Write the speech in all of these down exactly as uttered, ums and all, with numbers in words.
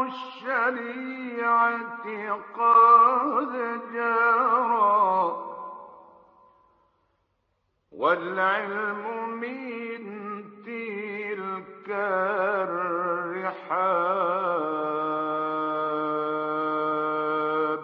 الشريعة قد جرى، والعلم من تلك الرحاب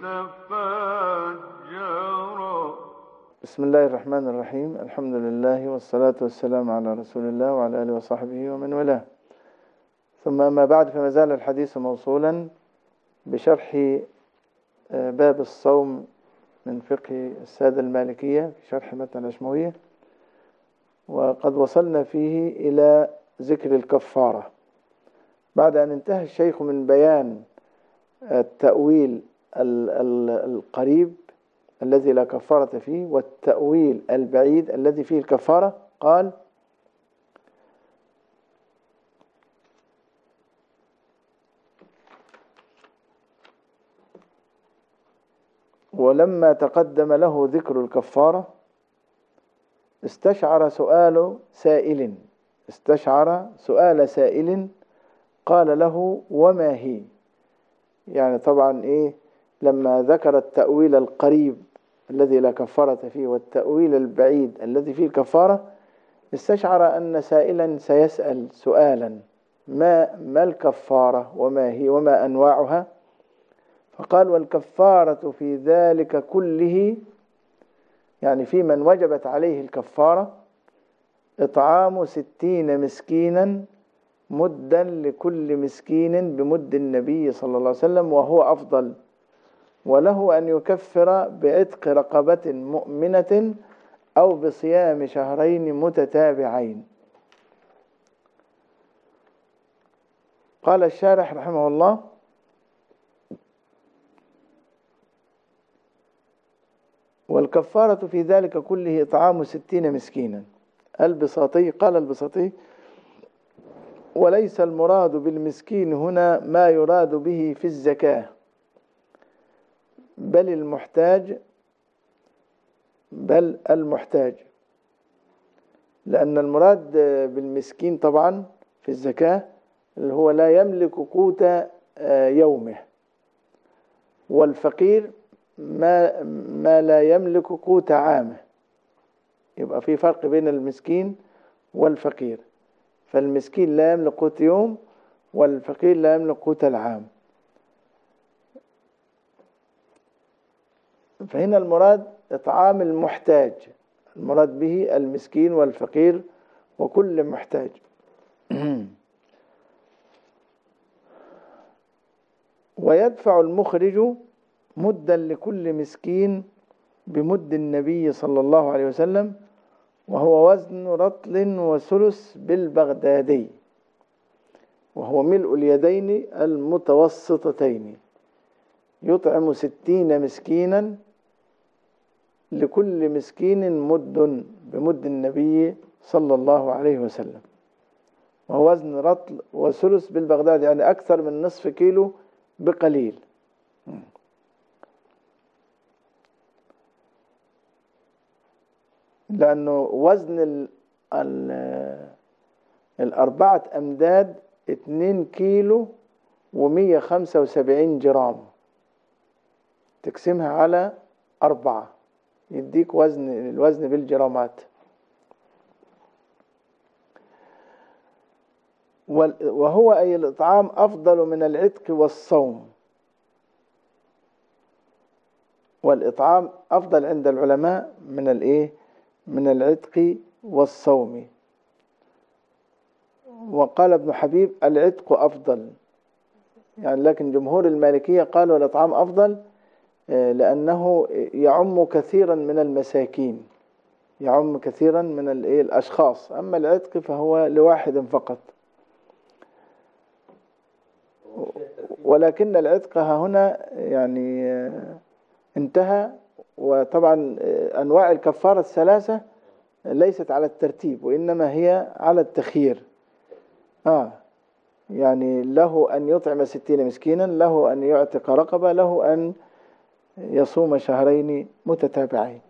تفجرا. بسم الله الرحمن الرحيم. الحمد لله والصلاة والسلام على رسول الله وعلى آله وصحبه ومن والاه، ثم ما بعد، فما زال الحديث موصولا بشرح باب الصوم من فقه السادة المالكية في شرح متن الأشموية، وقد وصلنا فيه إلى ذكر الكفارة بعد أن انتهى الشيخ من بيان التأويل القريب الذي لا كفارة فيه والتأويل البعيد الذي فيه الكفارة. قال: ولما تقدم له ذكر الكفارة استشعر سؤال سائل استشعر سؤال سائل قال له: وما هي؟ يعني طبعا إيه، لما ذكر التأويل القريب الذي لا كفارة فيه والتأويل البعيد الذي فيه الكفارة، استشعر أن سائلا سيسأل سؤالا: ما ما الكفارة وما هي وما أنواعها؟ فقال: والكفارة في ذلك كله، يعني في من وجبت عليه الكفارة، إطعام ستين مسكينا مدا لكل مسكين بمد النبي صلى الله عليه وسلم، وهو أفضل، وله أن يكفر بعتق رقبة مؤمنة أو بصيام شهرين متتابعين. قال الشارح رحمه الله: والكفارة في ذلك كله إطعام ستين مسكينا. البساطي قال البساطي: وليس المراد بالمسكين هنا ما يراد به في الزكاة، بل المحتاج بل المحتاج لأن المراد بالمسكين طبعا في الزكاة اللي هو لا يملك قوت يومه، والفقير ما, ما لا يملك قوت عامه. يبقى في فرق بين المسكين والفقير، فالمسكين لا يملك قوت يوم والفقير لا يملك قوت العام. فهنا المراد إطعام المحتاج، المراد به المسكين والفقير وكل محتاج. ويدفع المخرج مدا لكل مسكين بمد النبي صلى الله عليه وسلم، وهو وزن رطل وثلث بالبغدادي، وهو ملء اليدين المتوسطتين، يطعم ستين مسكينا لكل مسكين مد بمد النبي صلى الله عليه وسلم، وهو وزن رطل وثلث بالبغدادي، يعني أكثر من نصف كيلو بقليل. لأنه وزن ال ال الأربعة أمداد اتنين كيلو ومية خمسة وسبعين جرام، تقسمها على أربعة يديك وزن الوزن بالجرامات. وهو أي الإطعام أفضل من العتق والصوم، والإطعام أفضل عند العلماء من الإيه من العتق والصوم. وقال ابن حبيب: العتق أفضل، يعني لكن جمهور المالكية قالوا الإطعام أفضل لأنه يعم كثيرا من المساكين، يعم كثيرا من الأشخاص، أما العتق فهو لواحد فقط. ولكن العتق هنا يعني انتهى، وطبعا أنواع الكفارة الثلاثة ليست على الترتيب وإنما هي على التخيير. آه يعني له أن يطعم ستين مسكينا، له أن يعتق رقبة، له أن يصوم شهرين متتابعين،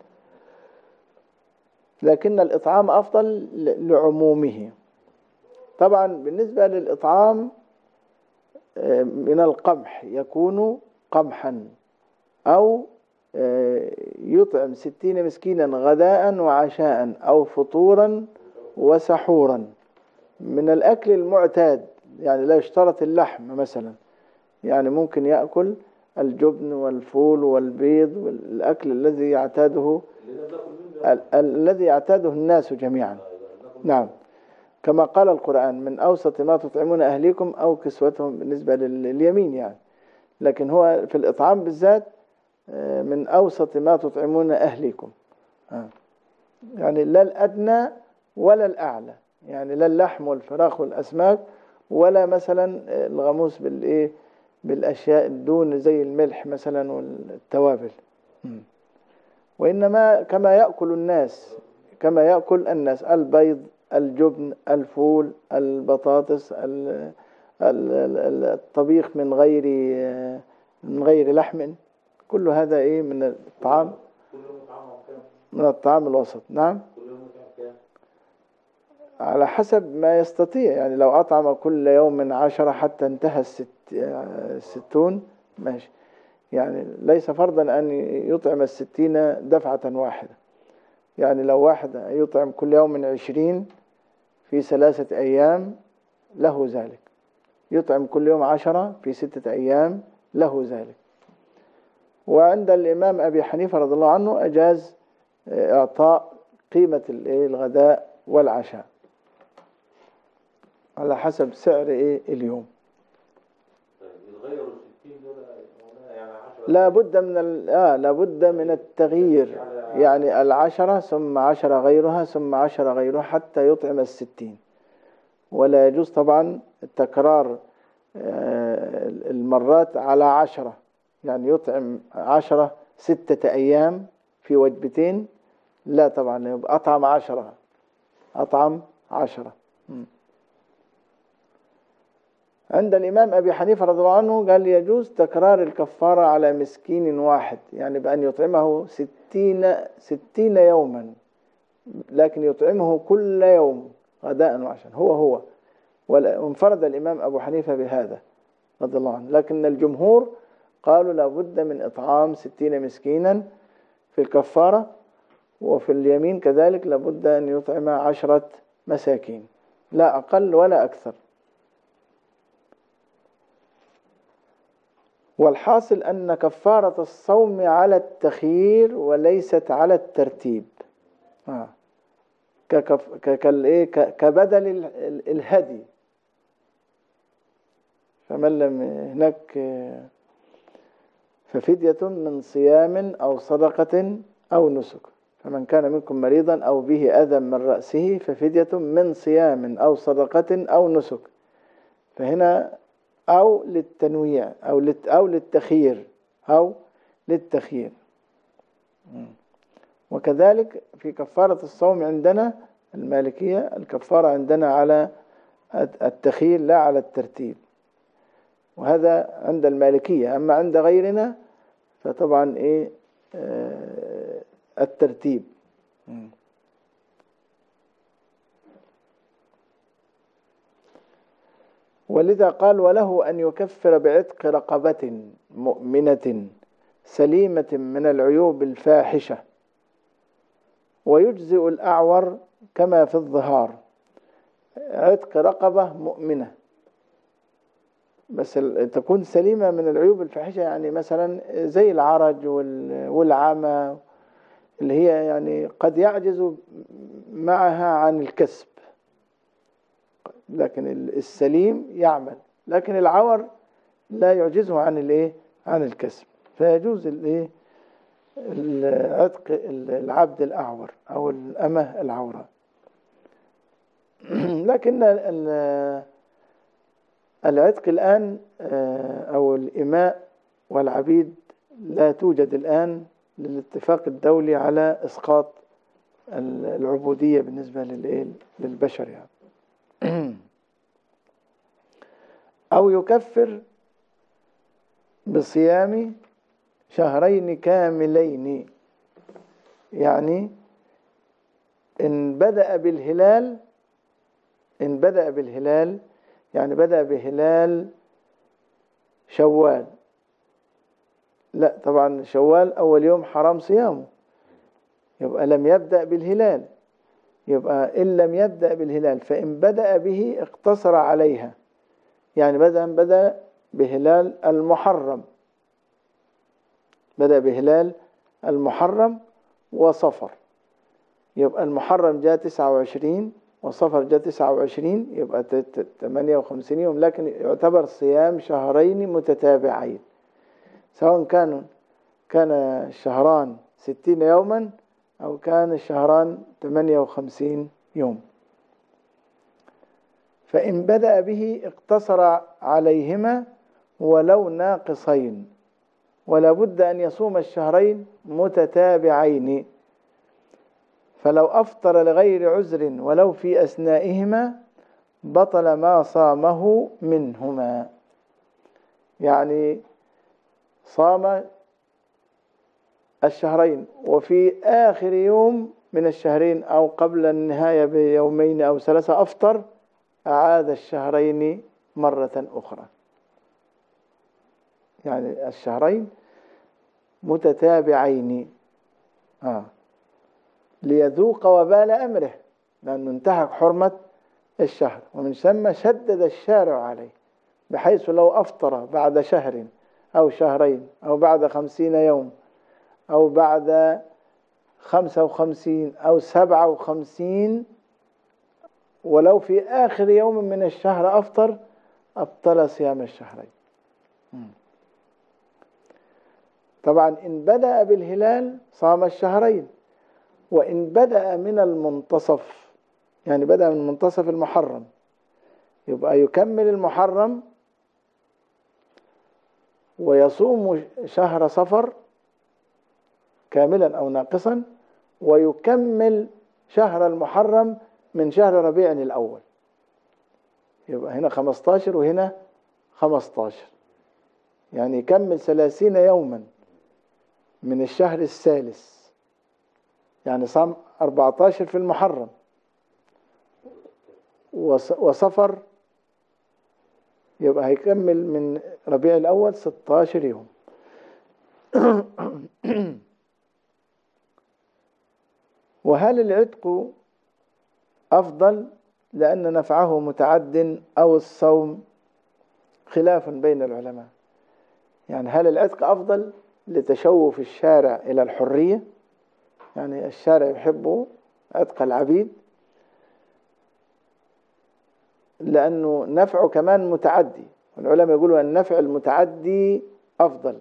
لكن الإطعام أفضل لعمومه. طبعا بالنسبة للإطعام من القمح يكون قمحا، أو يطعم ستين مسكينا غداء وعشاء أو فطورا وسحورا من الأكل المعتاد، يعني لا يشترط اللحم مثلا، يعني ممكن يأكل الجبن والفول والبيض والأكل الذي يعتاده الذي يعتاده الناس جميعا. نعم، كما قال القرآن من أوسط ما تطعمون أهليكم أو كسوتهم بالنسبة لليمين يعني، لكن هو في الإطعام بالذات من أوسط ما تطعمون أهليكم، يعني لا الأدنى ولا الأعلى، يعني لا اللحم والفراخ والأسماك ولا مثلا الغموس بالإيه بالأشياء الدون زي الملح مثلا والتوابل، وإنما كما يأكل الناس كما يأكل الناس البيض الجبن الفول البطاطس الطبيخ من غير من غير لحم، كل هذا إيه من الطعام من الطعام الوسط. نعم، على حسب ما يستطيع، يعني لو أطعم كل يوم عشرة حتى انتهى الست الستون ماشي، يعني ليس فرضا أن يطعم الستين دفعة واحدة، يعني لو واحد يطعم كل يوم عشرين في ثلاثة أيام له ذلك، يطعم كل يوم عشرة في ستة أيام له ذلك. وعند الإمام أبي حنيفة رضي الله عنه أجاز إعطاء قيمة الغداء والعشاء على حسب سعر إيه اليوم. لا بد من ال... آه لا بد من التغيير، يعني العشرة ثم عشرة غيرها ثم عشرة غيرها حتى يطعم الستين، ولا يجوز طبعا تكرار المرات على عشرة، يعني يطعم عشرة ستة أيام في وجبتين، لا طبعا يبقى أطعم عشرة أطعم عشرة. عند الإمام أبي حنيفة رضي الله عنه قال يجوز تكرار الكفارة على مسكين واحد، يعني بأن يطعمه ستين, ستين يوما، لكن يطعمه كل يوم غداء وعشاء هو هو، وانفرد الإمام أبو حنيفة بهذا رضي الله عنه، لكن الجمهور قالوا لابد من إطعام ستين مسكينا في الكفارة، وفي اليمين كذلك لابد أن يطعم عشرة مساكين لا أقل ولا أكثر. والحاصل أن كفارة الصوم على التخيير وليست على الترتيب، آه. كبدل الهدي، فمن لم هناك ففدية من صيام أو صدقة أو نسك، فمن كان منكم مريضا أو به أذى من رأسه ففدية من صيام أو صدقة أو نسك، فهنا أو للتنويع أو أو للتخيير أو للتخيير. وكذلك في كفارة الصوم عندنا المالكية الكفارة عندنا على التخيير لا على الترتيب، وهذا عند المالكية. أما عند غيرنا فطبعا إيه آه الترتيب. ولذا قال وله أن يكفر بعتق رقبة مؤمنة سليمة من العيوب الفاحشة، ويجزئ الأعور كما في الظهار، عتق رقبة مؤمنة بس تكون سليمة من العيوب الفاحشة، يعني مثلا زي العرج والعمى اللي هي يعني قد يعجز معها عن الكسب، لكن السليم يعمل، لكن العور لا يعجزه عن الايه عن الكسب، فيجوز الايه العتق العبد الأعور أو الأمة العورة. لكن العتق الآن أو الإماء والعبيد لا توجد الآن للاتفاق الدولي على إسقاط العبودية بالنسبة للبشر يعني. أو يكفر بصيام شهرين كاملين، يعني إن بدأ بالهلال إن بدأ بالهلال يعني بدأ بهلال شوال، لا طبعا شوال أول يوم حرام صيامه، يبقى لم يبدأ بالهلال. يبقى إن لم يبدأ بالهلال فإن بدأ به اقتصر عليها، يعني بدأ بدأ بهلال المحرم، بدأ بهلال المحرم وصفر، يبقى المحرم جاء تسعة وعشرين وصفر جاء تسعة وعشرين، يبقى ثمانية وخمسين يوم، لكن يعتبر صيام شهرين متتابعين، سواء كانوا كان الشهران ستين يوما أو كان الشهران ثمانية وخمسين يوم. فإن بدأ به اقتصر عليهما ولو ناقصين، ولا بد أن يصوم الشهرين متتابعين، فلو أفطر لغير عذر ولو في أثنائهما بطل ما صامه منهما. يعني صام الشهرين وفي آخر يوم من الشهرين أو قبل النهاية بيومين أو ثلاثة أفطر، أعاد الشهرين مرة أخرى. يعني الشهرين متتابعين آه. ليذوق وبال أمره، لأنه انتهك حرمة الشهر، ومن ثم شدد الشارع عليه، بحيث لو أفطر بعد شهر أو شهرين أو بعد خمسين يوم أو بعد خمسة وخمسين أو سبعة وخمسين، ولو في آخر يوم من الشهر أفطر، أبطل صيام الشهرين. طبعا إن بدأ بالهلال صام الشهرين، وإن بدأ من المنتصف، يعني بدأ من منتصف المحرم، يبقى يكمل المحرم ويصوم شهر صفر كاملا أو ناقصا، ويكمل شهر المحرم من شهر ربيع الأول، يبقى هنا خمسة عشر وهنا خمسة عشر، يعني يكمل ثلاثين يوما من الشهر الثالث، يعني صام أربعة عشر في المحرم وصفر، يبقى هيكمل من ربيع الأول ستة عشر يوم. وهل العتق أفضل لأن نفعه متعد أو الصوم؟ خلاف بين العلماء. يعني هل العتق أفضل لتشوف الشارع إلى الحرية، يعني الشارع يحب عتق العبيد لأنه نفعه كمان متعدي، والعلماء يقولوا أن النفع المتعدي أفضل،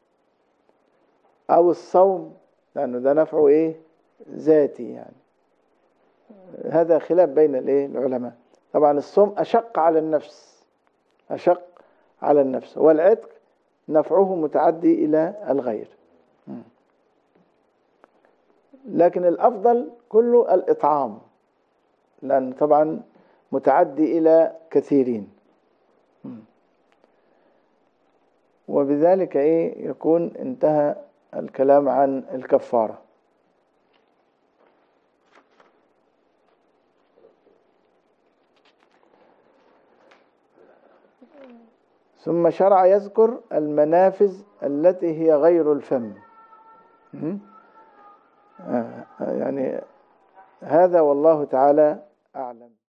أو الصوم لأنه ده نفعه إيه ذاتي. يعني هذا خلاف بين الإيه العلماء. طبعا الصوم أشق على النفس، أشق على النفس، والعتق نفعه متعدي إلى الغير. لكن الأفضل كله الإطعام، لأن طبعا متعدي إلى كثيرين، وبذلك إيه يكون انتهى الكلام عن الكفارة. ثم شرع يذكر المنافذ التي هي غير الفم. يعني هذا والله تعالى أعلم.